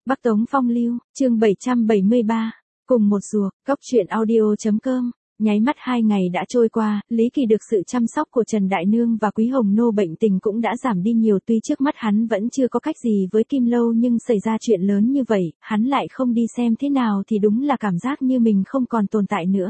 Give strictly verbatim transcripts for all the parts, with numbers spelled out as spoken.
Bắc Tống Phong Lưu, chương bảy trăm bảy mươi ba, cùng một ruột, góc truyện audio.com. Nháy mắt hai ngày đã trôi qua, Lý Kỳ được sự chăm sóc của Trần Đại Nương và Quý Hồng Nô bệnh tình cũng đã giảm đi nhiều, tuy trước mắt hắn vẫn chưa có cách gì với Kim Lâu nhưng xảy ra chuyện lớn như vậy, hắn lại không đi xem thế nào thì đúng là cảm giác như mình không còn tồn tại nữa.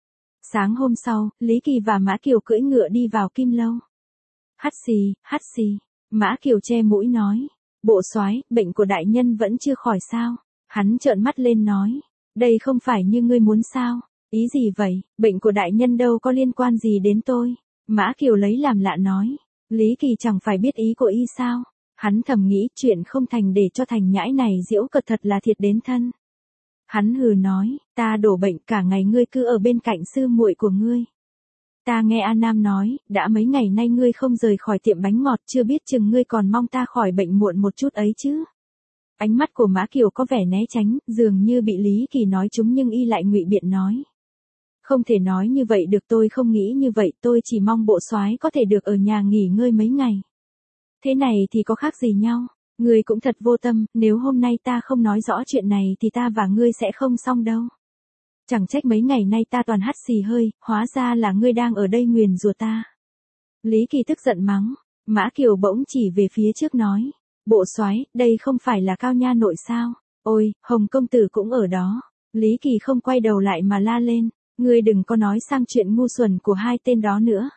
Sáng hôm sau, Lý Kỳ và Mã Kiều cưỡi ngựa đi vào Kim Lâu. Hắt xì, hắt xì, Mã Kiều che mũi nói, bộ soái, bệnh của đại nhân vẫn chưa khỏi sao? Hắn trợn mắt lên nói, đây không phải như ngươi muốn sao? Ý gì vậy, bệnh của đại nhân đâu có liên quan gì đến tôi? Mã Kiều lấy làm lạ nói, Lý Kỳ chẳng phải biết ý của y sao? Hắn thầm nghĩ chuyện không thành để cho thằng nhãi này giễu cợt thật là thiệt đến thân. Hắn hừ nói, ta đổ bệnh cả ngày ngươi cứ ở bên cạnh sư muội của ngươi. Ta nghe A Nam nói, đã mấy ngày nay ngươi không rời khỏi tiệm bánh ngọt, chưa biết chừng ngươi còn mong ta khỏi bệnh muộn một chút ấy chứ. Ánh mắt của Mã Kiều có vẻ né tránh, dường như bị Lý Kỳ nói trúng nhưng y lại ngụy biện nói. Không thể nói như vậy được, tôi không nghĩ như vậy, tôi chỉ mong bộ soái có thể được ở nhà nghỉ ngơi mấy ngày. Thế này thì có khác gì nhau, ngươi cũng thật vô tâm, nếu hôm nay ta không nói rõ chuyện này thì ta và ngươi sẽ không xong đâu. Chẳng trách mấy ngày nay ta toàn hắt xì hơi, hóa ra là ngươi đang ở đây nguyền rủa ta. Lý Kỳ tức giận mắng, Mã Kiều bỗng chỉ về phía trước nói, bộ soái, đây không phải là Cao Nha nội sao? Ôi, Hồng công tử cũng ở đó. Lý Kỳ không quay đầu lại mà la lên, ngươi đừng có nói sang chuyện ngu xuẩn của hai tên đó nữa.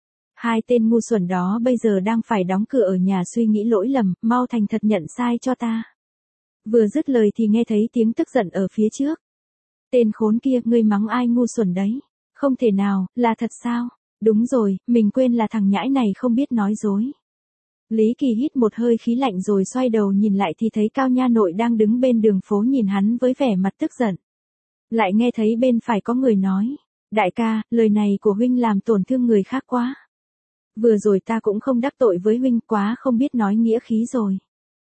Hai tên ngu xuẩn đó bây giờ đang phải đóng cửa ở nhà suy nghĩ lỗi lầm, mau thành thật nhận sai cho ta. Vừa dứt lời thì nghe thấy tiếng tức giận ở phía trước. Tên khốn kia, ngươi mắng ai ngu xuẩn đấy? Không thể nào, là thật sao? Đúng rồi, mình quên là thằng nhãi này không biết nói dối. Lý Kỳ hít một hơi khí lạnh rồi xoay đầu nhìn lại thì thấy Cao Nha nội đang đứng bên đường phố nhìn hắn với vẻ mặt tức giận. Lại nghe thấy bên phải có người nói, đại ca, lời này của huynh làm tổn thương người khác quá. Vừa rồi ta cũng không đắc tội với huynh, quá không biết nói nghĩa khí rồi.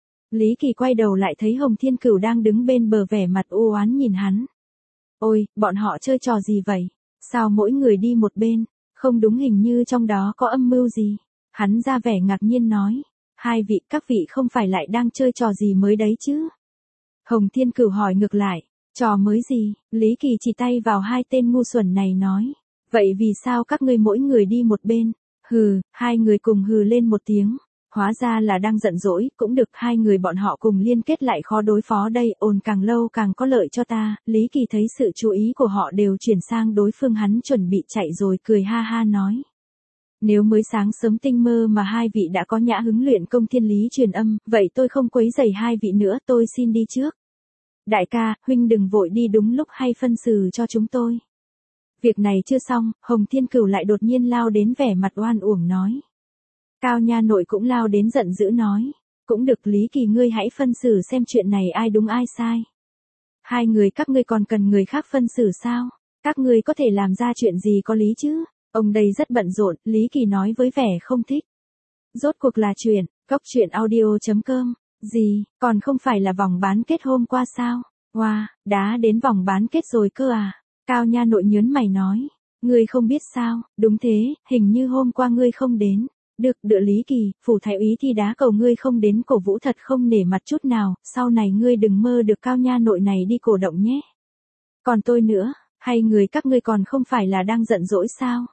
Lý Kỳ quay đầu lại thấy Hồng Thiên Cửu đang đứng bên bờ vẻ mặt u oán nhìn hắn. Ôi, bọn họ chơi trò gì vậy? Sao mỗi người đi một bên? Không đúng, hình như trong đó có âm mưu gì? Hắn ra vẻ ngạc nhiên nói, hai vị, các vị không phải lại đang chơi trò gì mới đấy chứ? Hồng Thiên Cửu hỏi ngược lại, trò mới gì? Lý Kỳ chỉ tay vào hai tên ngu xuẩn này nói, vậy vì sao các ngươi mỗi người đi một bên? Hừ, hai người cùng hừ lên một tiếng. Hóa ra là đang giận dỗi, cũng được, hai người bọn họ cùng liên kết lại khó đối phó đây, ồn càng lâu càng có lợi cho ta. Lý Kỳ thấy sự chú ý của họ đều chuyển sang đối phương, hắn chuẩn bị chạy rồi cười ha ha nói. Nếu mới sáng sớm tinh mơ mà hai vị đã có nhã hứng luyện công thiên lý truyền âm, vậy tôi không quấy rầy hai vị nữa, tôi xin đi trước. Đại ca, huynh đừng vội đi, đúng lúc hay phân xử cho chúng tôi. Việc này chưa xong, Hồng Thiên Cửu lại đột nhiên lao đến vẻ mặt oan uổng nói. Cao Nha nội cũng lao đến giận dữ nói, cũng được Lý Kỳ, ngươi hãy phân xử xem chuyện này ai đúng ai sai. Hai người các ngươi còn cần người khác phân xử sao? Các ngươi có thể làm ra chuyện gì có lý chứ? Ông đây rất bận rộn, Lý Kỳ nói với vẻ không thích. Rốt cuộc là chuyện, góc truyện audio.com, gì, còn không phải là vòng bán kết hôm qua sao? Wow, đã đến vòng bán kết rồi cơ à? Cao Nha nội nhớn mày nói, ngươi không biết sao? Đúng thế, hình như hôm qua ngươi không đến. Được, đựa Lý Kỳ, phủ thái úy thi đá cầu ngươi không đến cổ vũ thật không nể mặt chút nào, sau này ngươi đừng mơ được Cao Nha nội này đi cổ động nhé. Còn tôi nữa, hay người các ngươi còn không phải là đang giận dỗi sao?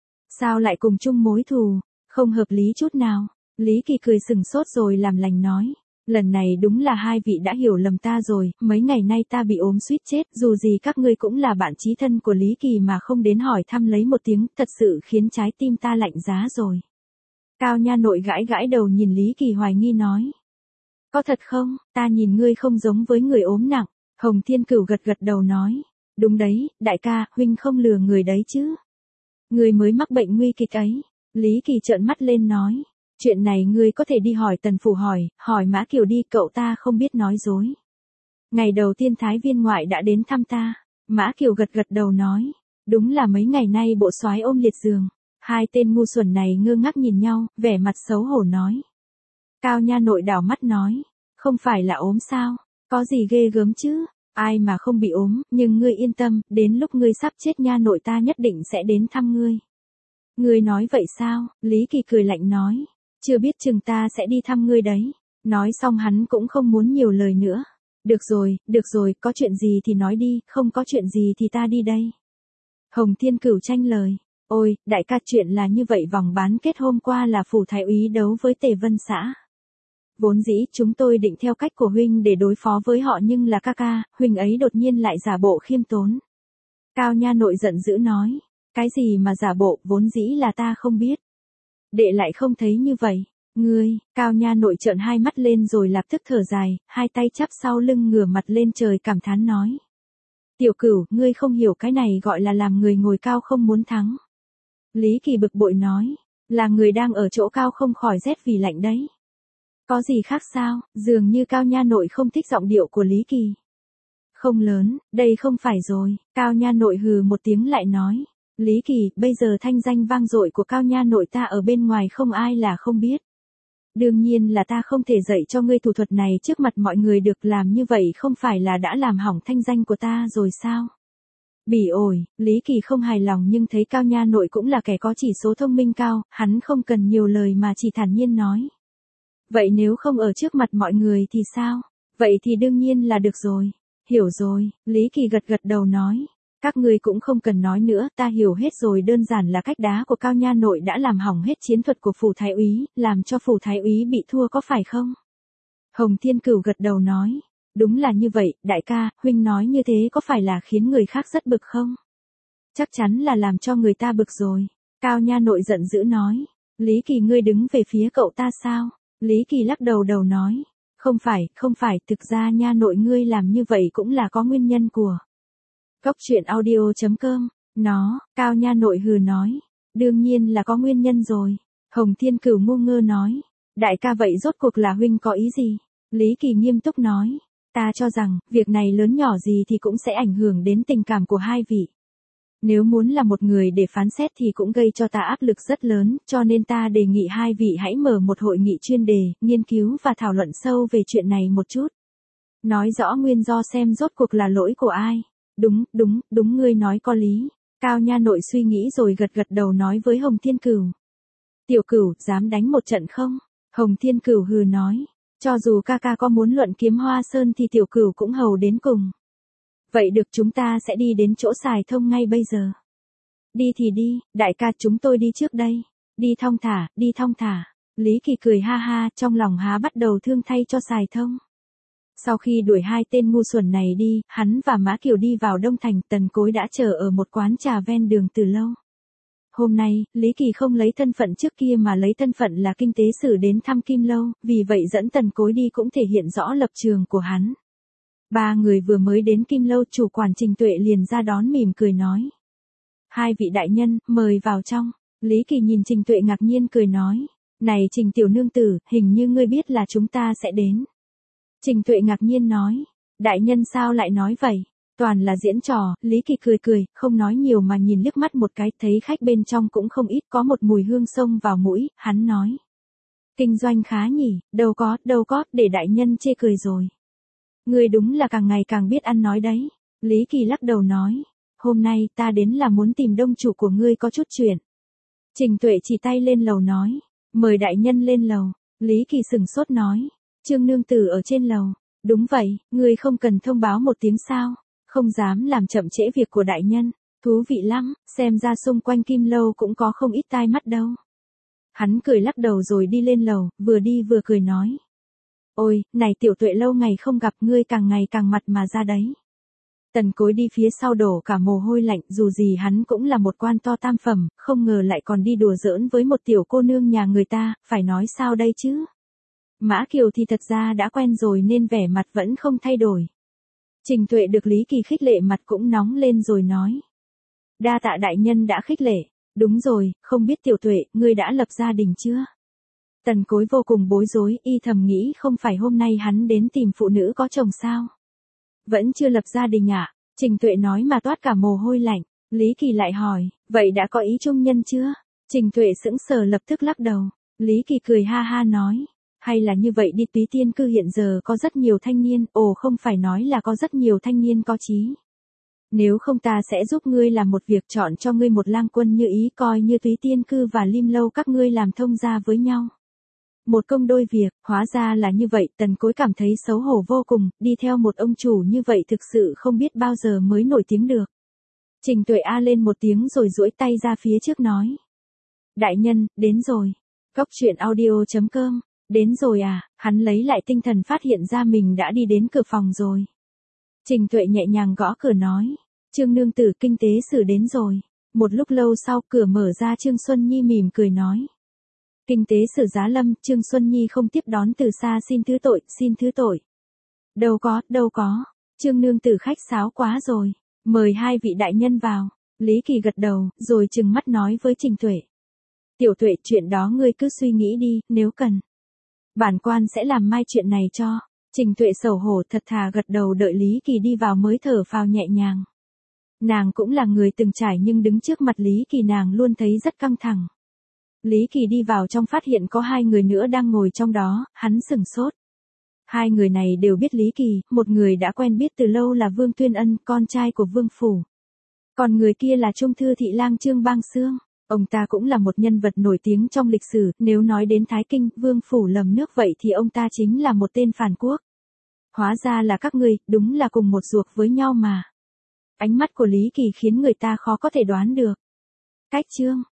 Sao lại cùng chung mối thù, không hợp lý chút nào. Lý Kỳ cười sừng sốt rồi làm lành nói, lần này đúng là hai vị đã hiểu lầm ta rồi, mấy ngày nay ta bị ốm suýt chết, dù gì các ngươi cũng là bạn chí thân của Lý Kỳ mà không đến hỏi thăm lấy một tiếng, thật sự khiến trái tim ta lạnh giá rồi. Cao Nha nội gãi gãi đầu nhìn Lý Kỳ hoài nghi nói. Có thật không, ta nhìn ngươi không giống với người ốm nặng. Hồng Thiên Cửu gật gật đầu nói. Đúng đấy, đại ca, huynh không lừa người đấy chứ. Ngươi mới mắc bệnh nguy kịch ấy. Lý Kỳ trợn mắt lên nói. Chuyện này ngươi có thể đi hỏi Tần Phủ hỏi, hỏi Mã Kiều đi, cậu ta không biết nói dối. Ngày đầu tiên Thái viên ngoại đã đến thăm ta. Mã Kiều gật gật đầu nói. Đúng là mấy ngày nay bộ soái ôm liệt giường. Hai tên ngu xuẩn này ngơ ngác nhìn nhau, vẻ mặt xấu hổ nói. Cao Nha nội đảo mắt nói, không phải là ốm sao, có gì ghê gớm chứ, ai mà không bị ốm, nhưng ngươi yên tâm, đến lúc ngươi sắp chết Nha nội ta nhất định sẽ đến thăm ngươi. Ngươi nói vậy sao? Lý Kỳ cười lạnh nói, chưa biết chừng ta sẽ đi thăm ngươi đấy. Nói xong hắn cũng không muốn nhiều lời nữa. Được rồi, được rồi, có chuyện gì thì nói đi, không có chuyện gì thì ta đi đây. Hồng Thiên Cửu tranh lời. Ôi, đại ca chuyện là như vậy, vòng bán kết hôm qua là phủ thái úy đấu với Tề Vân xã. Vốn dĩ chúng tôi định theo cách của huynh để đối phó với họ, nhưng là ca ca, huynh ấy đột nhiên lại giả bộ khiêm tốn. Cao Nha Nội giận dữ nói. Cái gì mà giả bộ, vốn dĩ là ta không biết. Đệ lại không thấy như vậy. Ngươi, Cao Nha Nội trợn hai mắt lên rồi lập tức thở dài, hai tay chắp sau lưng ngửa mặt lên trời cảm thán nói. Tiểu Cửu, ngươi không hiểu cái này gọi là làm người ngồi cao không muốn thắng. Lý Kỳ bực bội nói, là người đang ở chỗ cao không khỏi rét vì lạnh đấy. Có gì khác sao? Dường như Cao Nha Nội không thích giọng điệu của Lý Kỳ. Không lớn, đây không phải rồi. Cao Nha Nội hừ một tiếng lại nói. Lý Kỳ, bây giờ thanh danh vang dội của Cao Nha Nội ta ở bên ngoài không ai là không biết. Đương nhiên là ta không thể dạy cho ngươi thủ thuật này trước mặt mọi người được, làm như vậy không phải là đã làm hỏng thanh danh của ta rồi sao? Bỉ ổi, Lý Kỳ không hài lòng nhưng thấy Cao Nha Nội cũng là kẻ có chỉ số thông minh cao, hắn không cần nhiều lời mà chỉ thản nhiên nói. Vậy nếu không ở trước mặt mọi người thì sao? Vậy thì đương nhiên là được rồi. Hiểu rồi, Lý Kỳ gật gật đầu nói. Các ngươi cũng không cần nói nữa, ta hiểu hết rồi, đơn giản là cách đá của Cao Nha Nội đã làm hỏng hết chiến thuật của phủ thái úy, làm cho phủ thái úy bị thua có phải không? Hồng Thiên Cửu gật đầu nói. Đúng là như vậy, đại ca, huynh nói như thế có phải là khiến người khác rất bực không? Chắc chắn là làm cho người ta bực rồi. Cao Nha Nội giận dữ nói. Lý Kỳ, ngươi đứng về phía cậu ta sao? Lý Kỳ lắc đầu đầu nói. Không phải, không phải, thực ra Nha Nội ngươi làm như vậy cũng là có nguyên nhân của. Cốc truyện audio chấm com, nó, Cao Nha Nội hừ nói. Đương nhiên là có nguyên nhân rồi. Hồng Thiên Cửu ngu ngơ nói. Đại ca, vậy rốt cuộc là huynh có ý gì? Lý Kỳ nghiêm túc nói. Ta cho rằng, việc này lớn nhỏ gì thì cũng sẽ ảnh hưởng đến tình cảm của hai vị. Nếu muốn là một người để phán xét thì cũng gây cho ta áp lực rất lớn, cho nên ta đề nghị hai vị hãy mở một hội nghị chuyên đề, nghiên cứu và thảo luận sâu về chuyện này một chút. Nói rõ nguyên do xem rốt cuộc là lỗi của ai. Đúng, đúng, đúng, ngươi nói có lý. Cao Nha Nội suy nghĩ rồi gật gật đầu nói với Hồng Thiên Cửu. Tiểu Cửu, dám đánh một trận không? Hồng Thiên Cửu hừ nói. Cho dù ca ca có muốn luận kiếm Hoa Sơn thì Tiểu Cửu cũng hầu đến cùng. Vậy được, chúng ta sẽ đi đến chỗ Sài Thông ngay bây giờ. Đi thì đi, đại ca, chúng tôi đi trước đây. Đi thong thả, đi thong thả. Lý Kỳ cười ha ha, trong lòng há bắt đầu thương thay cho Sài Thông. Sau khi đuổi hai tên ngu xuẩn này đi, hắn và Mã Kiều đi vào Đông Thành, Tần Cối đã chờ ở một quán trà ven đường từ lâu. Hôm nay, Lý Kỳ không lấy thân phận trước kia mà lấy thân phận là kinh tế sử đến thăm Kim Lâu, vì vậy dẫn Tần Cối đi cũng thể hiện rõ lập trường của hắn. Ba người vừa mới đến Kim Lâu, chủ quản Trình Tuệ liền ra đón mỉm cười nói. Hai vị đại nhân, mời vào trong. Lý Kỳ nhìn Trình Tuệ ngạc nhiên cười nói. Này Trình tiểu nương tử, hình như ngươi biết là chúng ta sẽ đến. Trình Tuệ ngạc nhiên nói. Đại nhân sao lại nói vậy? Toàn là diễn trò. Lý Kỳ cười cười, không nói nhiều mà nhìn liếc mắt một cái, thấy khách bên trong cũng không ít, có một mùi hương xông vào mũi, hắn nói. Kinh doanh khá nhỉ, đâu có, đâu có, để đại nhân chê cười rồi. Ngươi đúng là càng ngày càng biết ăn nói đấy. Lý Kỳ lắc đầu nói. Hôm nay ta đến là muốn tìm đông chủ của ngươi có chút chuyện. Trình Tuệ chỉ tay lên lầu nói. Mời đại nhân lên lầu. Lý Kỳ sừng sốt nói. Trương nương tử ở trên lầu. Đúng vậy, ngươi không cần thông báo một tiếng sao? Không dám làm chậm trễ việc của đại nhân. Thú vị lắm, xem ra xung quanh Kim Lâu cũng có không ít tai mắt đâu. Hắn cười lắc đầu rồi đi lên lầu, vừa đi vừa cười nói. Ôi, này Tiểu Tuệ, lâu ngày không gặp, ngươi càng ngày càng mặt mà ra đấy. Tần Cối đi phía sau đổ cả mồ hôi lạnh, dù gì hắn cũng là một quan to tam phẩm, không ngờ lại còn đi đùa giỡn với một tiểu cô nương nhà người ta, phải nói sao đây chứ? Mã Kiều thì thật ra đã quen rồi nên vẻ mặt vẫn không thay đổi. Trình Tuệ được Lý Kỳ khích lệ mặt cũng nóng lên rồi nói. Đa tạ đại nhân đã khích lệ. Đúng rồi, không biết Tiểu Tuệ, ngươi đã lập gia đình chưa? Tần Cối vô cùng bối rối, y thầm nghĩ không phải hôm nay hắn đến tìm phụ nữ có chồng sao? Vẫn chưa lập gia đình ạ? À? Trình Tuệ nói mà toát cả mồ hôi lạnh. Lý Kỳ lại hỏi, vậy đã có ý chung nhân chưa? Trình Tuệ sững sờ lập tức lắc đầu. Lý Kỳ cười ha ha nói, hay là như vậy đi, Túy Tiên Cư hiện giờ có rất nhiều thanh niên, ồ không phải nói là có rất nhiều thanh niên có chí. Nếu không ta sẽ giúp ngươi làm một việc, chọn cho ngươi một lang quân như ý, coi như Túy Tiên Cư và Lim Lâu các ngươi làm thông gia với nhau. Một công đôi việc, hóa ra là như vậy, Tần Cối cảm thấy xấu hổ vô cùng, đi theo một ông chủ như vậy thực sự không biết bao giờ mới nổi tiếng được. Trình Tuệ a lên một tiếng rồi duỗi tay ra phía trước nói. Đại nhân, đến rồi. Cốc truyện audio chấm com, đến rồi à, hắn lấy lại tinh thần phát hiện ra mình đã đi đến cửa phòng rồi. Trình Tuệ nhẹ nhàng gõ cửa nói. Trương nương tử kinh tế sử đến rồi. Một lúc lâu sau cửa mở ra Trương Xuân Nhi mỉm cười nói. Kinh tế sử giá lâm, Trương Xuân Nhi không tiếp đón từ xa xin thứ tội, xin thứ tội. Đâu có, đâu có, Trương nương tử khách sáo quá rồi, mời hai vị đại nhân vào. Lý Kỳ gật đầu, rồi trừng mắt nói với Trình Tuệ. Tiểu Tuệ, chuyện đó ngươi cứ suy nghĩ đi, nếu cần. Bản quan sẽ làm mai chuyện này cho. Trình Tuệ xấu hổ thật thà gật đầu đợi Lý Kỳ đi vào mới thở phào nhẹ nhàng. Nàng cũng là người từng trải nhưng đứng trước mặt Lý Kỳ nàng luôn thấy rất căng thẳng. Lý Kỳ đi vào trong phát hiện có hai người nữa đang ngồi trong đó, hắn sửng sốt. Hai người này đều biết Lý Kỳ, một người đã quen biết từ lâu là Vương Tuyên Ân, con trai của Vương Phủ. Còn người kia là Trung Thư Thị Lang Trương Bang Xương. Ông ta cũng là một nhân vật nổi tiếng trong lịch sử, nếu nói đến Thái Kinh, Vương Phủ lầm nước vậy thì ông ta chính là một tên phản quốc. Hóa ra là các ngươi, đúng là cùng một ruột với nhau mà. Ánh mắt của Lý Kỳ khiến người ta khó có thể đoán được. Cách chương